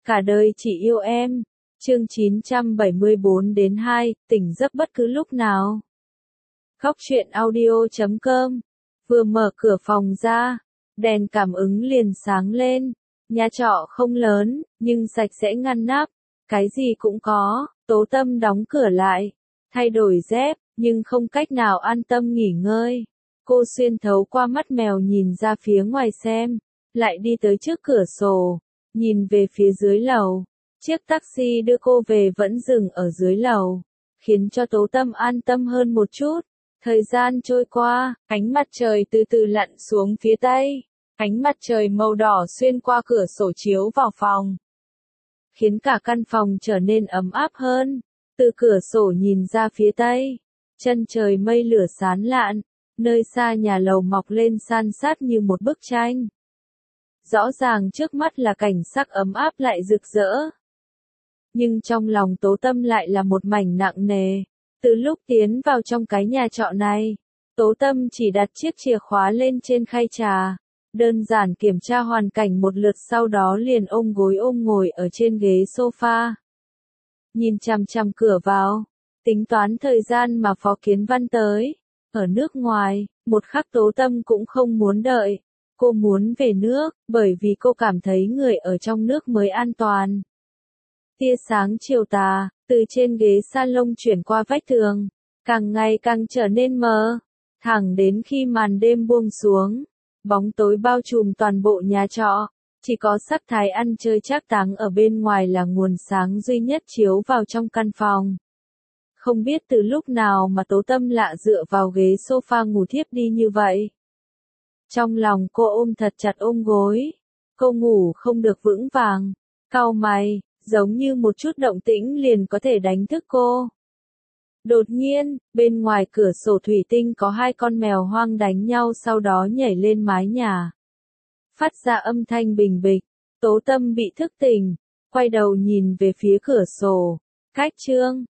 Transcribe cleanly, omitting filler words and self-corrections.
Cả đời chỉ yêu em. Chương 974-2, tỉnh giấc bất cứ lúc nào. Khóc chuyện audio.com. Vừa mở cửa phòng ra, đèn cảm ứng liền sáng lên. Nhà trọ không lớn, nhưng sạch sẽ ngăn nắp. Cái gì cũng có. Tố Tâm đóng cửa lại, thay đổi dép, nhưng không cách nào an tâm nghỉ ngơi. Cô xuyên thấu qua mắt mèo nhìn ra phía ngoài xem, lại đi tới trước cửa sổ, nhìn về phía dưới lầu. Chiếc taxi đưa cô về vẫn dừng ở dưới lầu, khiến cho Tố Tâm an tâm hơn một chút. Thời gian trôi qua, ánh mặt trời từ từ lặn xuống phía tây. Ánh mặt trời màu đỏ xuyên qua cửa sổ chiếu vào phòng, khiến cả căn phòng trở nên ấm áp hơn. Từ cửa sổ nhìn ra phía tây, chân trời mây lửa sáng lạn, nơi xa nhà lầu mọc lên san sát như một bức tranh. Rõ ràng trước mắt là cảnh sắc ấm áp lại rực rỡ. Nhưng trong lòng Tố Tâm lại là một mảnh nặng nề. Từ lúc tiến vào trong cái nhà trọ này, Tố Tâm chỉ đặt chiếc chìa khóa lên trên khay trà, đơn giản kiểm tra hoàn cảnh một lượt, sau đó liền ôm gối ôm ngồi ở trên ghế sofa. Nhìn chằm chằm cửa vào, tính toán thời gian mà Phó Kiến Văn tới. Ở nước ngoài, một khắc Tố Tâm cũng không muốn đợi. Cô muốn về nước, bởi vì cô cảm thấy người ở trong nước mới an toàn. Tia sáng chiều tà, từ trên ghế salon chuyển qua vách tường, càng ngày càng trở nên mờ. Thẳng đến khi màn đêm buông xuống, bóng tối bao trùm toàn bộ nhà trọ. Chỉ có sắc thái ăn chơi trác táng ở bên ngoài là nguồn sáng duy nhất chiếu vào trong căn phòng. Không biết từ lúc nào mà Tố Tâm lạ dựa vào ghế sofa ngủ thiếp đi như vậy. Trong lòng cô ôm thật chặt ôm gối. Cô ngủ không được vững vàng, cau mày, giống như một chút động tĩnh liền có thể đánh thức cô. Đột nhiên, bên ngoài cửa sổ thủy tinh có hai con mèo hoang đánh nhau, sau đó nhảy lên mái nhà, phát ra âm thanh bình bịch. Tố Tâm bị thức tỉnh, quay đầu nhìn về phía cửa sổ. Cách chương